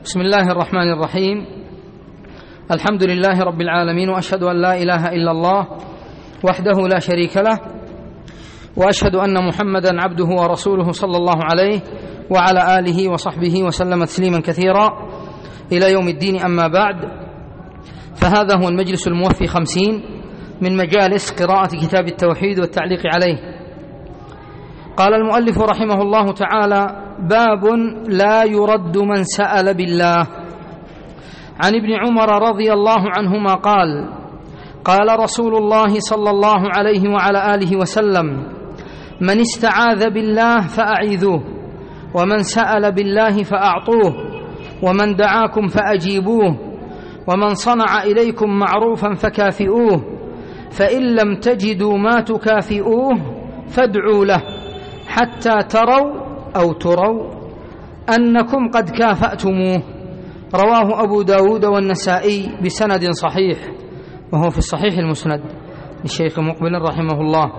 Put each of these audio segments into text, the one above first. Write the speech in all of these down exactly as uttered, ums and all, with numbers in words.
بسم الله الرحمن الرحيم. الحمد لله رب العالمين، وأشهد أن لا إله إلا الله وحده لا شريك له، وأشهد أن محمدا عبده ورسوله صلى الله عليه وعلى آله وصحبه وسلم تسليما كثيرا إلى يوم الدين. أما بعد، فهذا هو المجلس الموفي خمسين من مجالس قراءة كتاب التوحيد والتعليق عليه. قال المؤلف رحمه الله تعالى: باب لا يرد من سأل بالله. عن ابن عمر رضي الله عنهما قال: قال رسول الله صلى الله عليه وعلى آله وسلم: من استعاذ بالله فأعيذوه، ومن سأل بالله فأعطوه، ومن دعاكم فأجيبوه، ومن صنع إليكم معروفا فكافئوه، فإن لم تجدوا ما تكافئوه فادعوا له حتى تروا أو تروا أنكم قد كافأتموه. رواه أبو داود والنسائي بسند صحيح، وهو في الصحيح المسند للشيخ مقبل رحمه الله.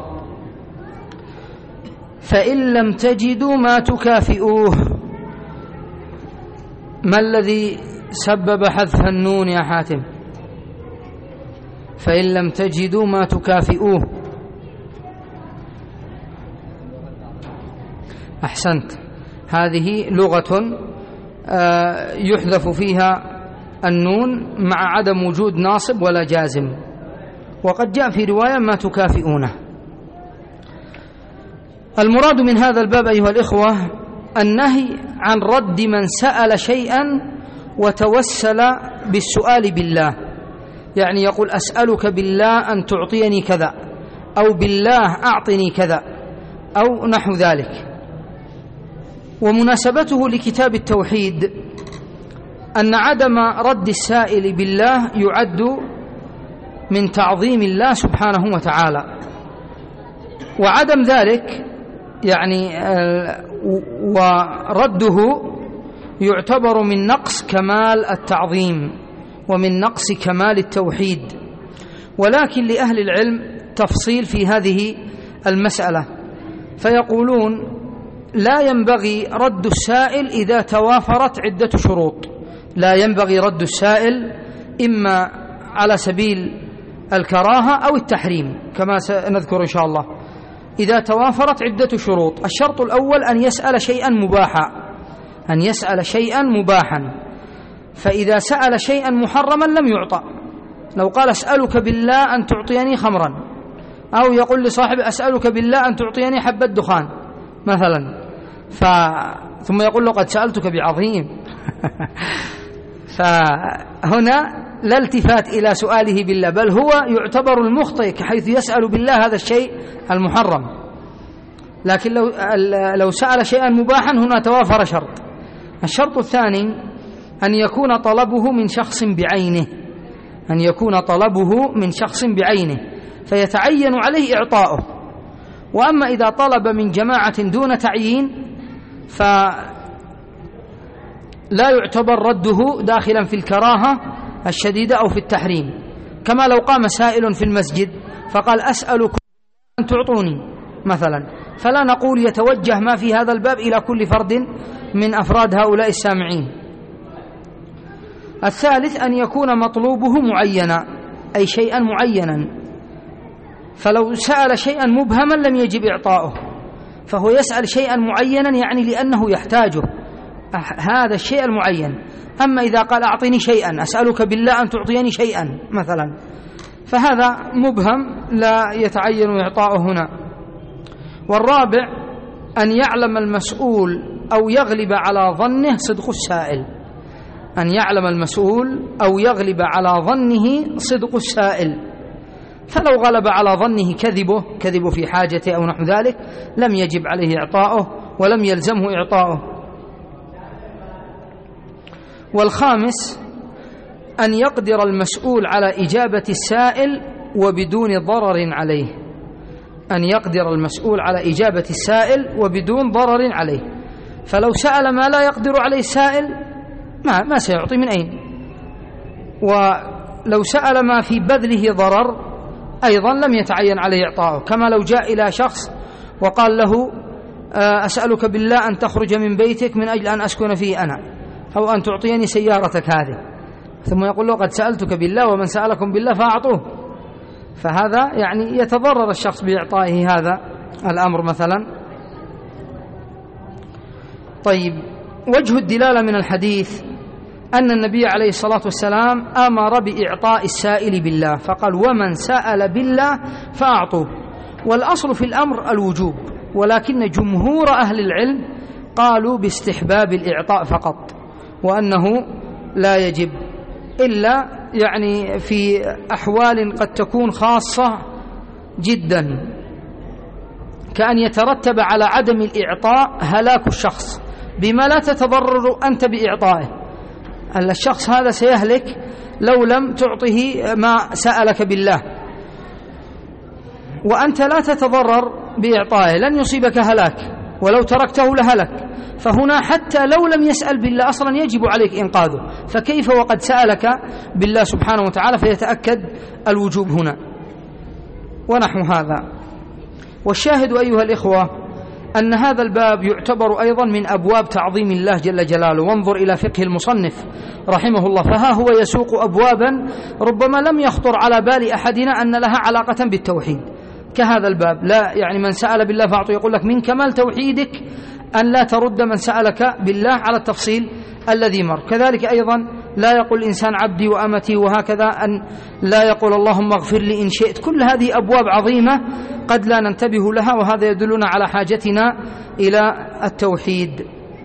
فإن لم تجدوا ما تكافئوه، ما الذي سبب حذف النون يا حاتم؟ فإن لم تجدوا ما تكافئوه. أحسنت، هذه لغة يحذف فيها النون مع عدم وجود ناصب ولا جازم، وقد جاء في رواية ما تكافئونه. المراد من هذا الباب أيها الإخوة النهي عن رد من سأل شيئا وتوسل بالسؤال بالله، يعني يقول: أسألك بالله أن تعطيني كذا، أو بالله أعطني كذا، أو نحو ذلك. ومناسبته لكتاب التوحيد أن عدم رد السائل بالله يعد من تعظيم الله سبحانه وتعالى، وعدم ذلك يعني ورده يعتبر من نقص كمال التعظيم ومن نقص كمال التوحيد. ولكن لأهل العلم تفصيل في هذه المسألة، فيقولون: لا ينبغي رد السائل إذا توافرت عدة شروط. لا ينبغي رد السائل إما على سبيل الكراهة أو التحريم كما سنذكر إن شاء الله، إذا توافرت عدة شروط. الشرط الأول أن يسأل شيئا مباحا، أن يسأل شيئا مباحا، فإذا سأل شيئا محرما لم يعطى. لو قال: أسألك بالله أن تعطيني خمرا، أو يقول لصاحب: أسألك بالله أن تعطيني حبة دخان مثلا، ف... ثم يقول له: قد سألتك بعظيم. فهنا لا التفات إلى سؤاله بالله، بل هو يعتبر المخطئ حيث يسأل بالله هذا الشيء المحرم. لكن لو, لو سأل شيئا مباحا هنا توافر شرط. الشرط الثاني أن يكون طلبه من شخص بعينه، أن يكون طلبه من شخص بعينه فيتعين عليه إعطاؤه. وأما إذا طلب من جماعة دون تعيين فلا يعتبر رده داخلا في الكراهة الشديدة أو في التحريم، كما لو قام سائل في المسجد فقال: أسألكم أن تعطوني مثلا، فلا نقول يتوجه ما في هذا الباب إلى كل فرد من أفراد هؤلاء السامعين. الثالث أن يكون مطلوبه معينا، أي شيئا معينا، فلو سأل شيئا مبهما لم يجب إعطاؤه، فهو يسأل شيئا معينا يعني لأنه يحتاجه هذا الشيء المعين. أما إذا قال: أعطيني شيئا، أسألك بالله أن تعطيني شيئا مثلا، فهذا مبهم لا يتعين إعطاؤه هنا. والرابع أن يعلم المسؤول أو يغلب على ظنه صدق السائل، أن يعلم المسؤول أو يغلب على ظنه صدق السائل، فلو غلب على ظنه كذبه كذبه في حاجته أو نحو ذلك لم يجب عليه إعطاؤه ولم يلزمه إعطاؤه. والخامس أن يقدر المسؤول على إجابة السائل وبدون ضرر عليه، أن يقدر المسؤول على إجابة السائل وبدون ضرر عليه. فلو سأل ما لا يقدر عليه السائل ما, ما سيعطي من أين، ولو سأل ما في بذله ضرر أيضا لم يتعين عليه إعطاؤه. كما لو جاء إلى شخص وقال له: أسألك بالله أن تخرج من بيتك من أجل أن أسكن فيه أنا، أو أن تعطيني سيارتك هذه، ثم يقول له قد سألتك بالله ومن سألكم بالله فأعطوه، فهذا يعني يتضرر الشخص بإعطائه هذا الأمر مثلا. طيب، وجه الدلالة من الحديث أن النبي عليه الصلاة والسلام أمر بإعطاء السائل بالله، فقال ومن سأل بالله فأعطوه، والأصل في الأمر الوجوب، ولكن جمهور أهل العلم قالوا باستحباب الإعطاء فقط، وأنه لا يجب إلا يعني في أحوال قد تكون خاصة جدا، كأن يترتب على عدم الإعطاء هلاك الشخص بما لا تتضرر أنت بإعطائه. الشخص هذا سيهلك لو لم تعطه ما سألك بالله، وأنت لا تتضرر بإعطائه، لن يصيبك هلاك، ولو تركته لهلك. فهنا حتى لو لم يسأل بالله أصلا يجب عليك إنقاذه، فكيف وقد سألك بالله سبحانه وتعالى؟ فيتأكد الوجوب هنا. ونحو هذا. والشاهد أيها الإخوة أن هذا الباب يعتبر أيضا من أبواب تعظيم الله جل جلاله. وانظر إلى فقه المصنف رحمه الله، فها هو يسوق أبوابا ربما لم يخطر على بال أحدنا أن لها علاقة بالتوحيد، كهذا الباب. لا يعني من سأل بالله فأعطوا، يقول لك من كمال توحيدك أن لا ترد من سألك بالله على التفصيل الذي مر. كذلك أيضا لا يقول الإنسان عبدي وأمتي، وهكذا أن لا يقول اللهم اغفر لي إن شئت. كل هذه أبواب عظيمة قد لا ننتبه لها، وهذا يدلنا على حاجتنا إلى التوحيد.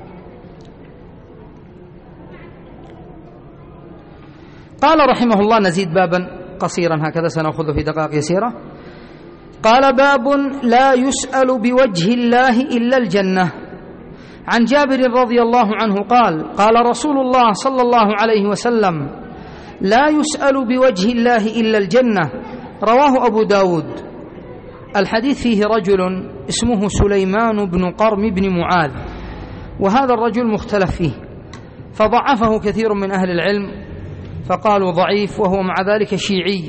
قال رحمه الله، نزيد بابا قصيرا هكذا سنأخذ في دقائق يسيرة. قال باب لا يسأل بوجه الله إلا الجنة. عن جابر رضي الله عنه قال قال رسول الله صلى الله عليه وسلم لا يسأل بوجه الله إلا الجنة، رواه أبو داود. الحديث فيه رجل اسمه سليمان بن قرم بن معاذ، وهذا الرجل مختلف فيه، فضعفه كثير من أهل العلم فقالوا ضعيف، وهو مع ذلك شيعي،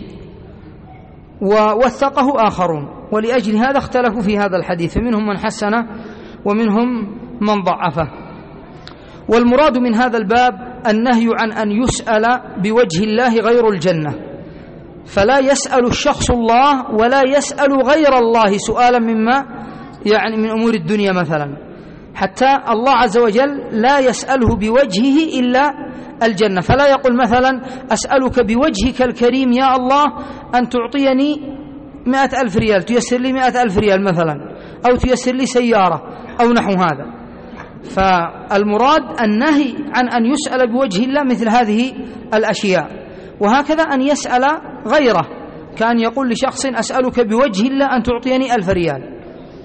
ووثقه آخرون، ولأجل هذا اختلفوا في هذا الحديث، فمنهم من حسنه ومنهم من ضعفه. والمراد من هذا الباب النهي عن أن يسأل بوجه الله غير الجنة، فلا يسأل الشخص الله ولا يسأل غير الله سؤالا مما يعني من أمور الدنيا مثلا، حتى الله عز وجل لا يسأله بوجهه إلا الجنة. فلا يقول مثلا أسألك بوجهك الكريم يا الله أن تعطيني مئة ألف ريال، تيسر لي مئة ألف ريال مثلا، أو تيسر لي سيارة أو نحو هذا. فالمراد النهي عن أن يسأل بوجه الله مثل هذه الأشياء، وهكذا أن يسأل غيره، كأن يقول لشخص أسألك بوجه الله أن تعطيني ألف ريال.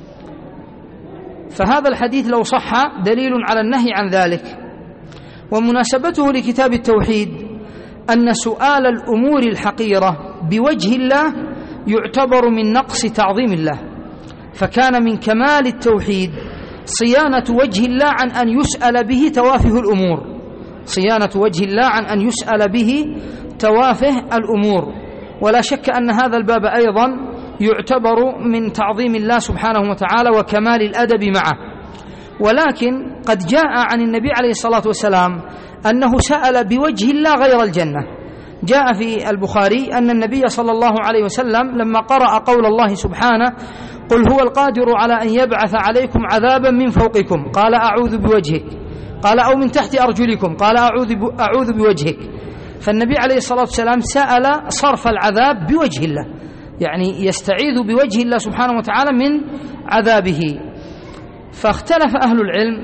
فهذا الحديث لو صح دليل على النهي عن ذلك. ومناسبته لكتاب التوحيد أن سؤال الأمور الحقيرة بوجه الله يعتبر من نقص تعظيم الله، فكان من كمال التوحيد صيانة وجه الله عن أن يسأل به توافه الأمور، صيانة وجه الله عن أن يسأل به توافه الأمور. ولا شك أن هذا الباب أيضا يعتبر من تعظيم الله سبحانه وتعالى وكمال الأدب معه. ولكن قد جاء عن النبي عليه الصلاة والسلام أنه سأل بوجه الله غير الجنة. جاء في البخاري أن النبي صلى الله عليه وسلم لما قرأ قول الله سبحانه قل هو القادر على أن يبعث عليكم عذابا من فوقكم، قال أعوذ بوجهك، قال أو من تحت أرجلكم، قال أعوذ أعوذ بوجهك. فالنبي عليه الصلاة والسلام سأل صرف العذاب بوجه الله، يعني يستعيذ بوجه الله سبحانه وتعالى من عذابه. فاختلف أهل العلم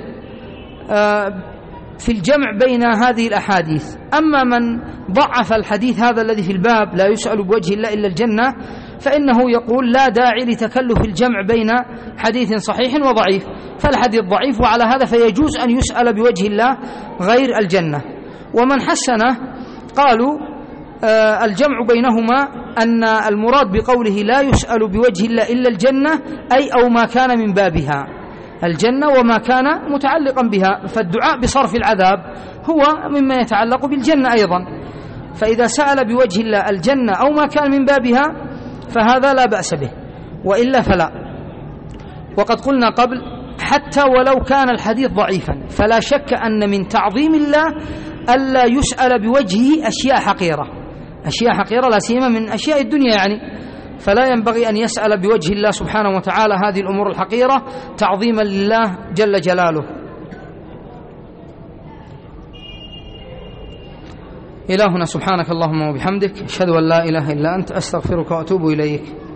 في الجمع بين هذه الأحاديث. أما من ضعف الحديث هذا الذي في الباب لا يسأل بوجه الله إلا الجنة، فإنه يقول لا داعي لتكلف الجمع بين حديث صحيح وضعيف، فالحديث ضعيف، وعلى هذا فيجوز أن يسأل بوجه الله غير الجنة. ومن حسنه قالوا آه الجمع بينهما أن المراد بقوله لا يسأل بوجه الله إلا الجنة أي أو ما كان من بابها، الجنة وما كان متعلقا بها، فالدعاء بصرف العذاب هو مما يتعلق بالجنة أيضا. فإذا سأل بوجه الله الجنة أو ما كان من بابها فهذا لا بأس به، وإلا فلا. وقد قلنا قبل حتى ولو كان الحديث ضعيفا. فلا شك أن من تعظيم الله ألا يسأل بوجهه أشياء حقيرة، أشياء حقيرة لا سيما من أشياء الدنيا يعني، فلا ينبغي أن يسأل بوجه الله سبحانه وتعالى هذه الأمور الحقيرة تعظيما لله جل جلاله. إلهنا سبحانك اللهم وبحمدك، أشهد أن لا إله إلا أنت، أستغفرك وأتوب إليك.